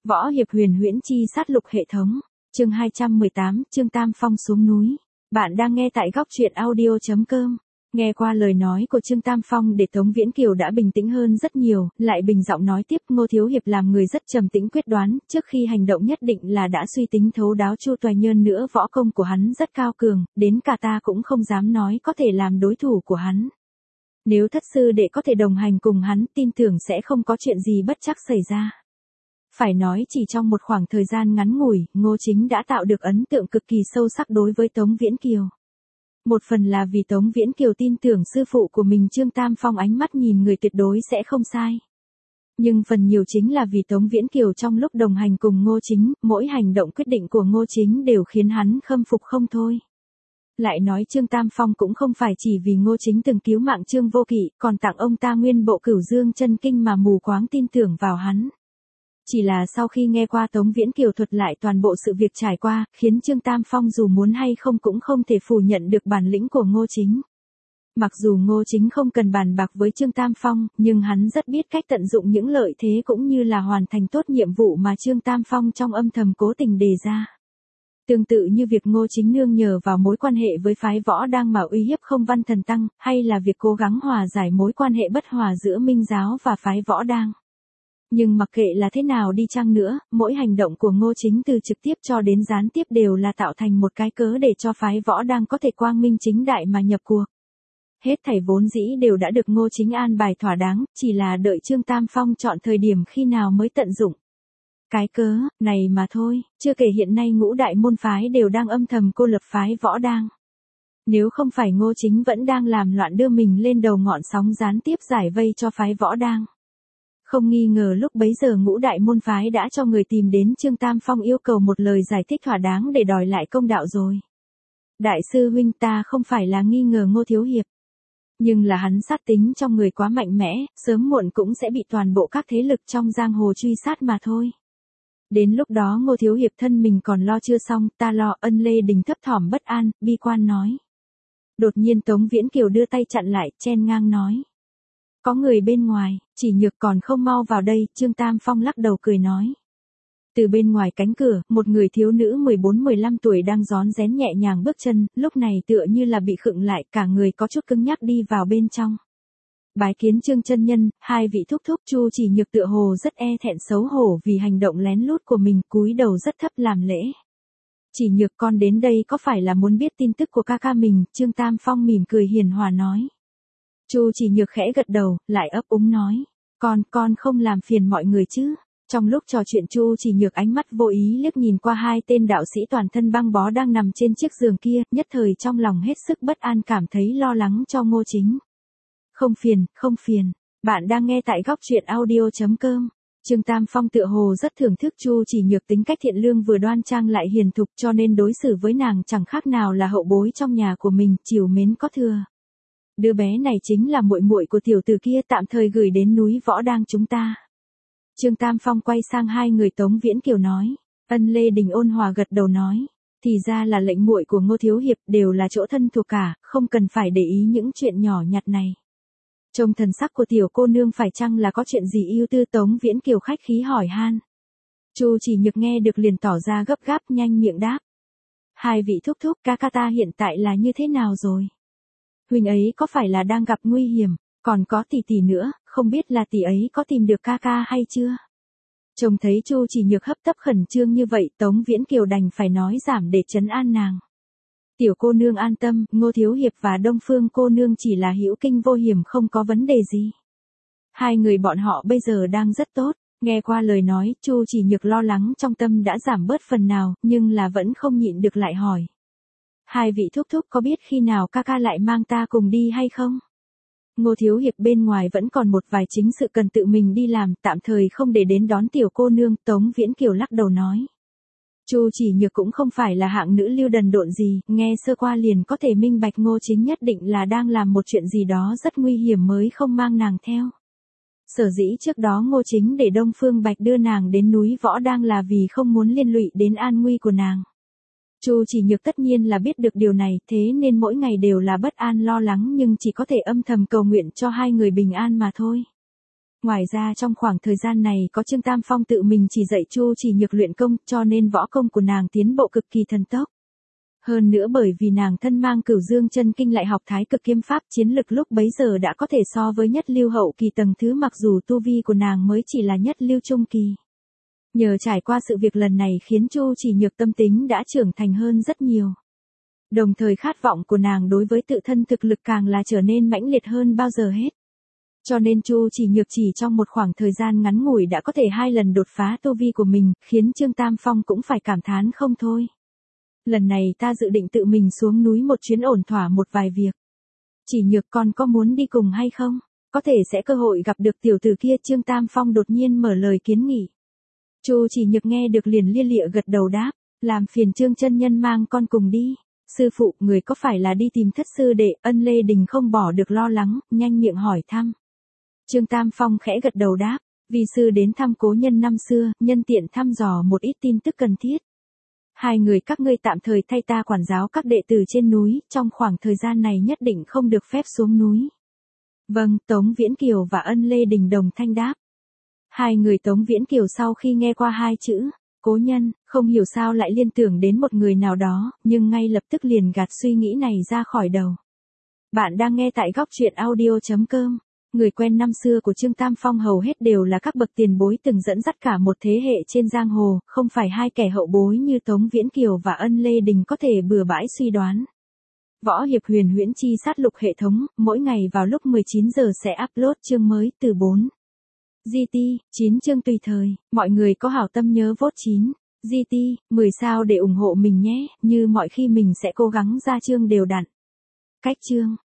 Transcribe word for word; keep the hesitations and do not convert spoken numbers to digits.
Võ hiệp huyền huyễn chi sát lục hệ thống. Chương hai trăm mười tám, Trương Tam Phong xuống núi. Bạn đang nghe tại góc truyện audio chấm com. Nghe qua lời nói của Trương Tam Phong để Tống Viễn Kiều đã bình tĩnh hơn rất nhiều, lại bình giọng nói tiếp, Ngô Thiếu Hiệp làm người rất trầm tĩnh quyết đoán, trước khi hành động nhất định là đã suy tính thấu đáo chu toài, nhơn nữa võ công của hắn rất cao cường, đến cả ta cũng không dám nói có thể làm đối thủ của hắn. Nếu thất sư đệ có thể đồng hành cùng hắn, tin tưởng sẽ không có chuyện gì bất trắc xảy ra. Phải nói chỉ trong một khoảng thời gian ngắn ngủi, Ngô Chính đã tạo được ấn tượng cực kỳ sâu sắc đối với Tống Viễn Kiều. Một phần là vì Tống Viễn Kiều tin tưởng sư phụ của mình Trương Tam Phong ánh mắt nhìn người tuyệt đối sẽ không sai. Nhưng phần nhiều chính là vì Tống Viễn Kiều trong lúc đồng hành cùng Ngô Chính, mỗi hành động quyết định của Ngô Chính đều khiến hắn khâm phục không thôi. Lại nói Trương Tam Phong cũng không phải chỉ vì Ngô Chính từng cứu mạng Trương Vô Kỵ, còn tặng ông ta nguyên bộ Cửu Dương chân kinh mà mù quáng tin tưởng vào hắn. Chỉ là sau khi nghe qua Tống Viễn Kiều thuật lại toàn bộ sự việc trải qua, khiến Trương Tam Phong dù muốn hay không cũng không thể phủ nhận được bản lĩnh của Ngô Chính. Mặc dù Ngô Chính không cần bàn bạc với Trương Tam Phong, nhưng hắn rất biết cách tận dụng những lợi thế cũng như là hoàn thành tốt nhiệm vụ mà Trương Tam Phong trong âm thầm cố tình đề ra. Tương tự như việc Ngô Chính nương nhờ vào mối quan hệ với phái Võ Đang mà uy hiếp Không Văn Thần Tăng, hay là việc cố gắng hòa giải mối quan hệ bất hòa giữa Minh Giáo và phái Võ Đang. Nhưng mặc kệ là thế nào đi chăng nữa, mỗi hành động của Ngô Chính từ trực tiếp cho đến gián tiếp đều là tạo thành một cái cớ để cho phái Võ Đang có thể quang minh chính đại mà nhập cuộc. Hết thảy vốn dĩ đều đã được Ngô Chính an bài thỏa đáng, chỉ là đợi Trương Tam Phong chọn thời điểm khi nào mới tận dụng. Cái cớ này mà thôi, chưa kể hiện nay ngũ đại môn phái đều đang âm thầm cô lập phái Võ Đang. Nếu không phải Ngô Chính vẫn đang làm loạn đưa mình lên đầu ngọn sóng gián tiếp giải vây cho phái Võ Đang. Không nghi ngờ lúc bấy giờ ngũ đại môn phái đã cho người tìm đến Trương Tam Phong yêu cầu một lời giải thích thỏa đáng để đòi lại công đạo rồi. Đại sư huynh, ta không phải là nghi ngờ Ngô Thiếu Hiệp. Nhưng là hắn sát tính trong người quá mạnh mẽ, sớm muộn cũng sẽ bị toàn bộ các thế lực trong giang hồ truy sát mà thôi. Đến lúc đó Ngô Thiếu Hiệp thân mình còn lo chưa xong, ta lo. Ân Lê Đình thấp thỏm bất an, bi quan nói. Đột nhiên Tống Viễn Kiều đưa tay chặn lại, chen ngang nói. Có người bên ngoài, Chỉ Nhược còn không mau vào đây. Trương Tam Phong lắc đầu cười nói. Từ bên ngoài cánh cửa, một người thiếu nữ mười bốn mười lăm tuổi đang rón rén nhẹ nhàng bước chân, lúc này tựa như là bị khựng lại, cả người có chút cứng nhắc đi vào bên trong. Bái kiến Trương chân nhân. Hai vị thúc thúc. Chu Chỉ Nhược tựa hồ rất e thẹn xấu hổ vì hành động lén lút của mình, cúi đầu rất thấp làm lễ. Chỉ Nhược, con đến đây có phải là muốn biết tin tức của ca ca mình? Trương Tam Phong mỉm cười hiền hòa nói. Chu Chỉ Nhược khẽ gật đầu, lại ấp úng nói. Con, con không làm phiền mọi người chứ? Trong lúc trò chuyện Chu Chỉ Nhược ánh mắt vô ý liếc nhìn qua hai tên đạo sĩ toàn thân băng bó đang nằm trên chiếc giường kia, nhất thời trong lòng hết sức bất an, cảm thấy lo lắng cho Ngô Chính. Không phiền, không phiền. Bạn đang nghe tại góc truyện audio chấm com. Trương Tam Phong tựa hồ rất thưởng thức Chu Chỉ Nhược tính cách thiện lương vừa đoan trang lại hiền thục, cho nên đối xử với nàng chẳng khác nào là hậu bối trong nhà của mình, trìu mến có thừa. Đứa bé này chính là muội muội của tiểu tử kia tạm thời gửi đến núi Võ Đang chúng ta. Trương Tam Phong quay sang hai người Tống Viễn Kiều nói. Ân Lê Đình ôn hòa gật đầu nói. Thì ra là lệnh muội của Ngô Thiếu Hiệp, đều là chỗ thân thuộc cả, không cần phải để ý những chuyện nhỏ nhặt này. Trông thần sắc của tiểu cô nương phải chăng là có chuyện gì ưu tư? Tống Viễn Kiều khách khí hỏi han. Chu Chỉ Nhược nghe được liền tỏ ra gấp gáp, nhanh miệng đáp. Hai vị thúc thúc, ca ca ta hiện tại là như thế nào rồi? Huynh ấy có phải là đang gặp nguy hiểm? Còn có tỷ tỷ nữa, không biết là tỷ ấy có tìm được ca ca hay chưa? Trông thấy Chu Chỉ Nhược hấp tấp khẩn trương như vậy, Tống Viễn Kiều đành phải nói giảm để trấn an nàng. Tiểu cô nương an tâm, Ngô Thiếu Hiệp và Đông Phương cô nương chỉ là hữu kinh vô hiểm, không có vấn đề gì. Hai người bọn họ bây giờ đang rất tốt. Nghe qua lời nói, Chu Chỉ Nhược lo lắng trong tâm đã giảm bớt phần nào, nhưng là vẫn không nhịn được lại hỏi. Hai vị thúc thúc có biết khi nào ca ca lại mang ta cùng đi hay không? Ngô Thiếu Hiệp bên ngoài vẫn còn một vài chính sự cần tự mình đi làm, tạm thời không để đến đón tiểu cô nương. Tống Viễn Kiều lắc đầu nói. Chu Chỉ Nhược cũng không phải là hạng nữ lưu đần độn gì, nghe sơ qua liền có thể minh bạch Ngô Chính nhất định là đang làm một chuyện gì đó rất nguy hiểm mới không mang nàng theo. Sở dĩ trước đó Ngô Chính để Đông Phương Bạch đưa nàng đến núi Võ Đang là vì không muốn liên lụy đến an nguy của nàng. Chu Chỉ Nhược tất nhiên là biết được điều này, thế nên mỗi ngày đều là bất an lo lắng, nhưng chỉ có thể âm thầm cầu nguyện cho hai người bình an mà thôi. Ngoài ra trong khoảng thời gian này có Trương Tam Phong tự mình chỉ dạy Chu Chỉ Nhược luyện công, cho nên võ công của nàng tiến bộ cực kỳ thần tốc. Hơn nữa bởi vì nàng thân mang Cửu Dương Chân Kinh lại học Thái Cực Kiếm Pháp, chiến lực lúc bấy giờ đã có thể so với nhất lưu hậu kỳ tầng thứ, mặc dù tu vi của nàng mới chỉ là nhất lưu trung kỳ. Nhờ trải qua sự việc lần này khiến Chu Chỉ Nhược tâm tính đã trưởng thành hơn rất nhiều. Đồng thời khát vọng của nàng đối với tự thân thực lực càng là trở nên mãnh liệt hơn bao giờ hết. Cho nên Chu Chỉ Nhược chỉ trong một khoảng thời gian ngắn ngủi đã có thể hai lần đột phá tu vi của mình, khiến Trương Tam Phong cũng phải cảm thán không thôi. Lần này ta dự định tự mình xuống núi một chuyến ổn thỏa một vài việc. Chỉ Nhược con có muốn đi cùng hay không? Có thể sẽ cơ hội gặp được tiểu tử kia. Trương Tam Phong đột nhiên mở lời kiến nghị. Chu Chỉ Nhược nghe được liền lia lịa gật đầu đáp, làm phiền Trương chân nhân mang con cùng đi. Sư phụ, người có phải là đi tìm thất sư đệ? Ân Lê Đình không bỏ được lo lắng, nhanh miệng hỏi thăm. Trương Tam Phong khẽ gật đầu đáp, vi sư đến thăm cố nhân năm xưa, nhân tiện thăm dò một ít tin tức cần thiết. Hai người các ngươi tạm thời thay ta quản giáo các đệ tử trên núi, trong khoảng thời gian này nhất định không được phép xuống núi. Vâng, Tống Viễn Kiều và Ân Lê Đình đồng thanh đáp. Hai người Tống Viễn Kiều sau khi nghe qua hai chữ cố nhân, không hiểu sao lại liên tưởng đến một người nào đó, nhưng ngay lập tức liền gạt suy nghĩ này ra khỏi đầu. Bạn đang nghe tại góc truyện audio chấm com. Người quen năm xưa của Trương Tam Phong hầu hết đều là các bậc tiền bối từng dẫn dắt cả một thế hệ trên giang hồ, không phải hai kẻ hậu bối như Tống Viễn Kiều và Ân Lê Đình có thể bừa bãi suy đoán. Võ Hiệp Huyền Huyễn Chi Sát Lục hệ thống, mỗi ngày vào lúc mười chín giờ sẽ upload chương mới từ bốn giê tê, chín chương tùy thời, mọi người có hảo tâm nhớ vote chín giê tê, mười sao để ủng hộ mình nhé, như mọi khi mình sẽ cố gắng ra chương đều đặn. Cách chương